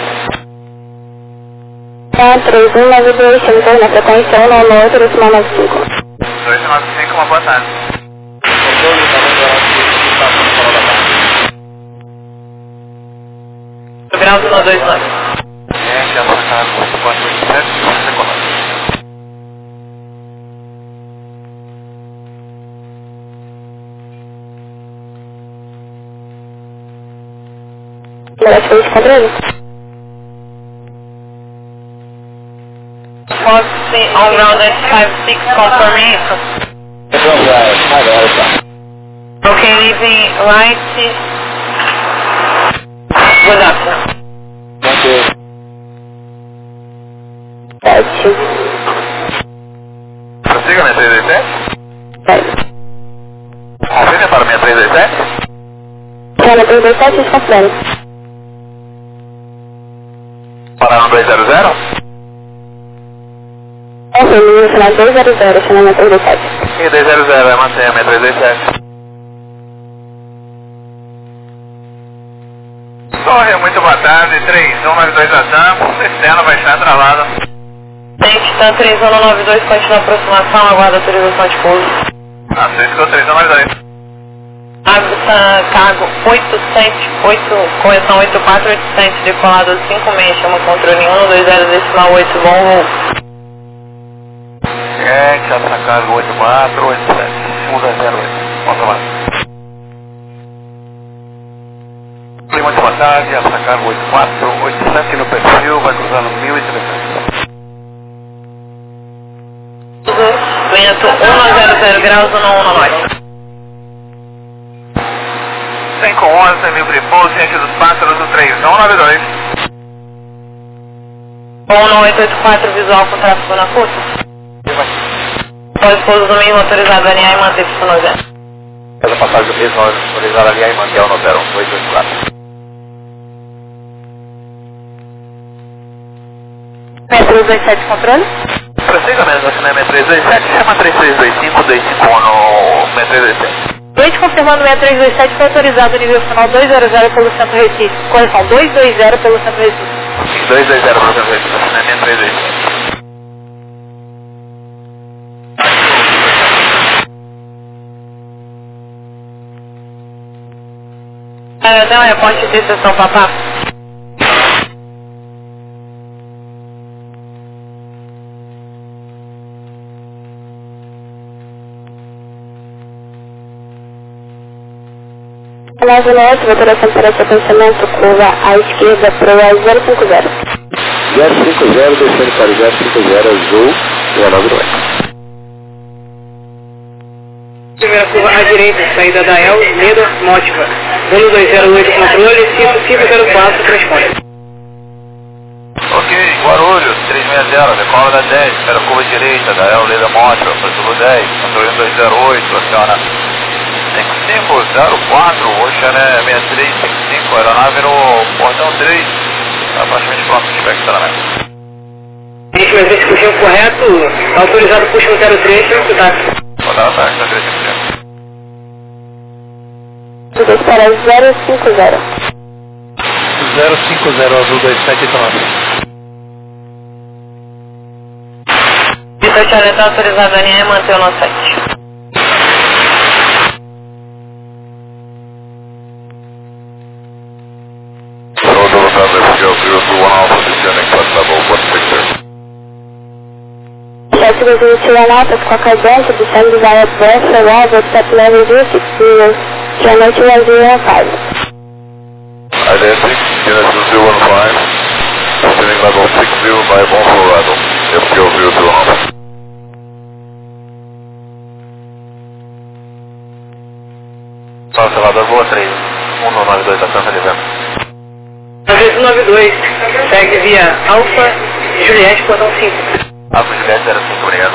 três um nove dois, chegou na frequência um nove oito, decimal nove cinco. dois nove cinco, uma boa tarde. Controle, tá vendo a está no fora da barra. Grau do um dois nove. Gente, Cargo oito quatro oito sete, decolado. Operações de controle. Foxy on grounded five six, confirmation. Okay, leaving right. Good afternoon. Sete. Prossiga minha três dois sete. Sete. Confirme para minha três dois sete. Chama três dois sete, desconfere. Para no dois zero zero. Confirme, no final dois zero zero, chama três dois sete. E dois zero zero, é mantenha minha três dois sete. Torre, muito boa tarde, três um nove dois Latam, externo vai estar travado. Tem três um nove dois, continua a aproximação, aguarda a autorização de pouso. Assistiu três um nove dois. Água, cargo oito sete oito, correção oito quatro oito sete, decolado cinco seis, chama controle um dois zero decimal oito, bom voo. Gente, essa cargo oito quatro oito sete, um dois zero oito, confirmado. Muito boa tarde, essa cargo oito quatro oito sete no perfil, vai cruzando mil e trezentos. Vento um zero zero graus, um um nove. cinco onze, livre pouso, ciente dos pássaros do três um nove dois. um oito oito quatro, visual com tráfego na curta. Pode pouso do mesmo autorizado a alinhar e manter pista no zero. Essa passagem do mesmo autorizado a alinhar e manter no zero um oito oito quatro. três dois sete, controle. Prossiga mesmo, aqui na M três dois sete, chama três três dois cinco, dois cinco um no M três dois sete. Dois confirmando seis três dois sete, foi autorizado nível final dois zero zero pelo Centro Recife. Correção dois dois zero pelo Centro Recife. dois dois zero pelo Centro Recife, aqui na M três dois sete. Até o reporte de sessão, papá. Nove nove, alteração para sequenciamento, curva à esquerda, proa zero cinco zero. zero cinco zero, descendo para zero cinco zero, azul, nove nove. Primeira curva à direita, saída da El, Medo, Mótica. um dois zero oito, controle, cinco cinco zero quatro, responde. Ok, Guarulhos, três seis zero, decola da dez, espera curva direita, da El, Leda Mótica, Brasil dez, controle um dois zero oito, aciona cinco cinco zero quatro, Ocean seis três cinco cinco, aeronave no portão três, está praticamente pronto de espectramento. Isso, mas esse puxão correto, autorizado puxão zero três, táxi. Rodada táxi, zero três cinco zero. Tudo para zero cinco zero. zero cinco zero, azul dois sete, nove. Vitor Charlie está autorizado a alinhar e manter o nosso site. Chefe dos estilanautas com a cadência do centro da Airbuss, level, step level zero six zero, Janet zero one five. Identic, unit zero one five, descending level six zero by Bon Colorado, F Q zero two one. Salvador, boa três um nove dois, da Santa Livena. três um nove dois, segue via Alfa, Juliette, portão cinco. Alfa Juliette zero cinco, obrigado.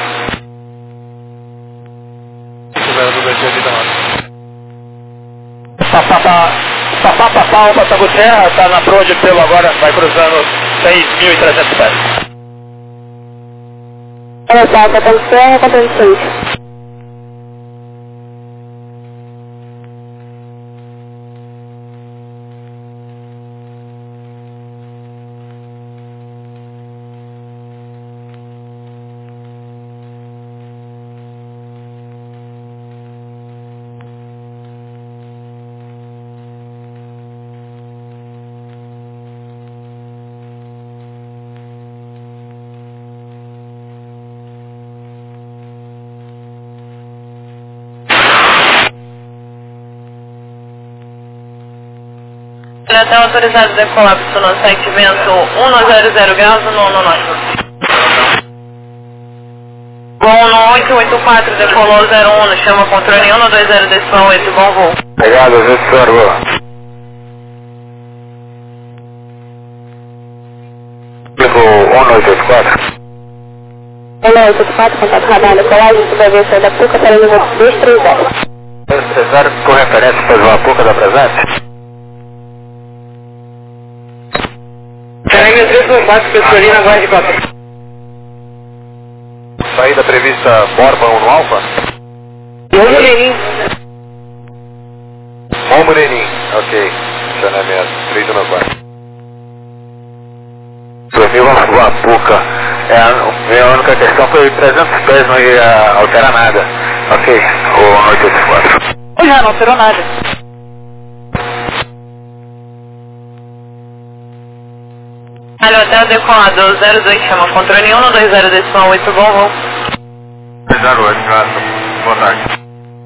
zero dois sete, nove. Papá, papá, papá, Alfa Tango Serra, está na proa de pelo agora, vai cruzando seis mil e trezentos pés. Ela está com a Serra, controle seis. Até autorizado a decolar para o nosso site vento um zero zero graus no nono norte. Bom no oito oito quatro, decolou zero um, chama controle um dois zero decimal oito, bom voo. Obrigado, observou. Ligou um oito oito quatro. um oito oito quatro, contato radar, decolagem, subavia da Puca para o nível dois três zero. dois três zero, por referência, faz uma Puca da presente? Caramba, três por quatro, Petrolina, guarda de cópia. Saída prevista Borba um no Alfa? Bom Moreninho. Bom Moreninho, ok. Estacionamento, três um quatro. Dormiu a Puca. É, a única questão foi trezentos pés, não ia alterar nada. Ok, o oito oito quatro. Já não alterou nada. Alô, hotel decolado zero dois, chama controle um dois zero decimal oito, bom voo. zero oito, boa tarde.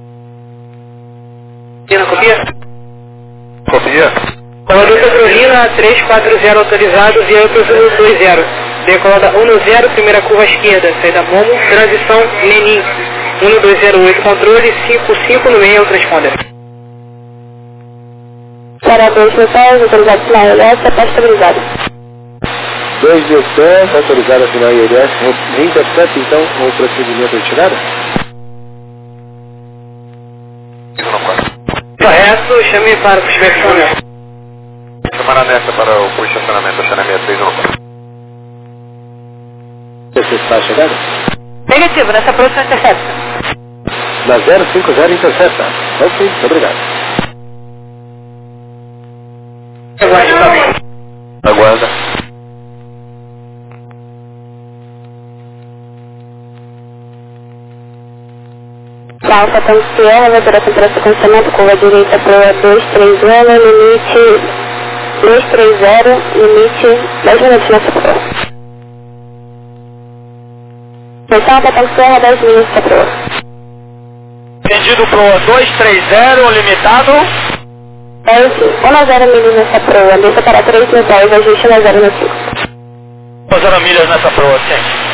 Pina, copia? Copia? Salvador Petrolina, três quatro zero autorizado, via um dois zero. Decolada um zero, primeira curva à esquerda, saída Momo, transição Menin. um dois zero oito, controle cinco cinco no meio, transponder. Para dois mil pés, autorizado sinal I L S, está estabilizado. dois mil pés, autorizado a final I L S, intercepta então o procedimento de retirada? Correto, chame para o estacionamento. Semana nessa para o estacionamento, estacionamento três um quatro. Você está chegando? Negativo, nessa próxima intercepta. Na zero cinco zero intercepta. Ok, muito obrigado. Aguarde, tá. Aguarda. Alfa Tango Sierra, vibração para esse condicionamento, curva direita para dois três zero, limite dois três zero, limite dez minutos nessa prova. Atenção, Alfa Tango Sierra, dez minutos nessa prova. Entendido pro dois três zero, limitado. dez, um zero milhas nessa prova, desça para três mil dez, ajuste um zero no cinco. zero milhas nessa proa, sim.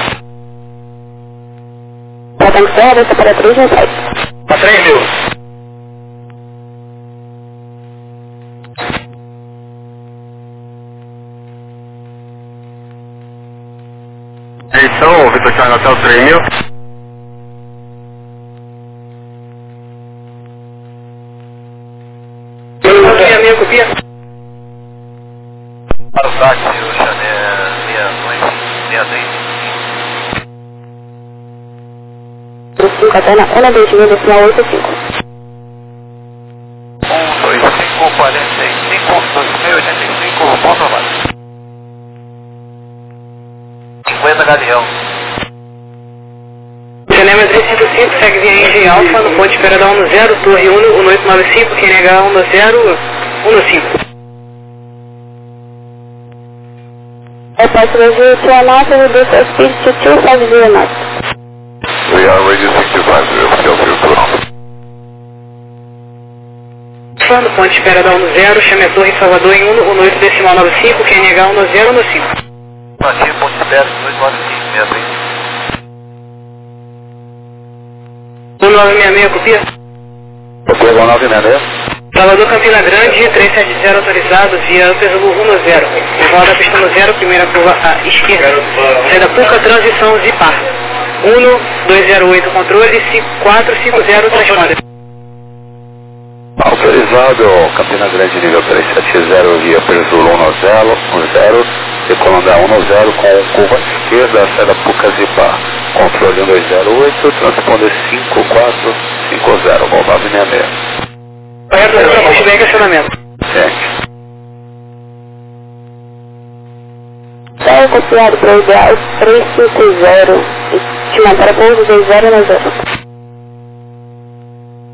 Alfa Tango Sierra, desça para três mil dez. Para três mil. Edição, Vitor Thiago Hotel três mil. Copia, minha copia. Para o táxi, o Chanel seis dois seis três. cinco até na um dois mil, decimal oito cinco. um dois cinco quarenta e cinco, dois mil oitenta e cinco, ponto normal. cinquenta Galeão. Cinema três cinco cinco, segue via Engie Alfa, no ponto de espera da um zero, Torre um, um oito nove cinco, quem negar um zero, um cinco. É parte do Rio Tiamat, do Dessa Speed to two five zero knots. We are reducing to five zero, still zero two. No ponto de espera da um zero, chame a Torre Salvador em um oito decimal nove cinco, quem negar um zero, um cinco. Aqui, ponto de espera, dois nove cinco, seis três. um nove seis seis, copia? Ok, um nove seis seis. Salvador Campina Grande, três sete zero autorizado, via Ampersburgo um zero. Volta da pista no zero, primeira curva à esquerda. Saída Puca, transição Zipar. um dois zero oito, controle, quatro cinco zero, transponder. Autorizado, Campina Grande, nível três sete zero, via Persul um zero, decolando a um zero com curva esquerda, saída Puca Zipar. Controle um dois zero oito, transponder cinco quatro cinco zero, Vol nove seis seis. Correto, push bem, questionamento. Gente. Céu copiado para o ideal três cinco zero, estimatória pouso dois zero zero.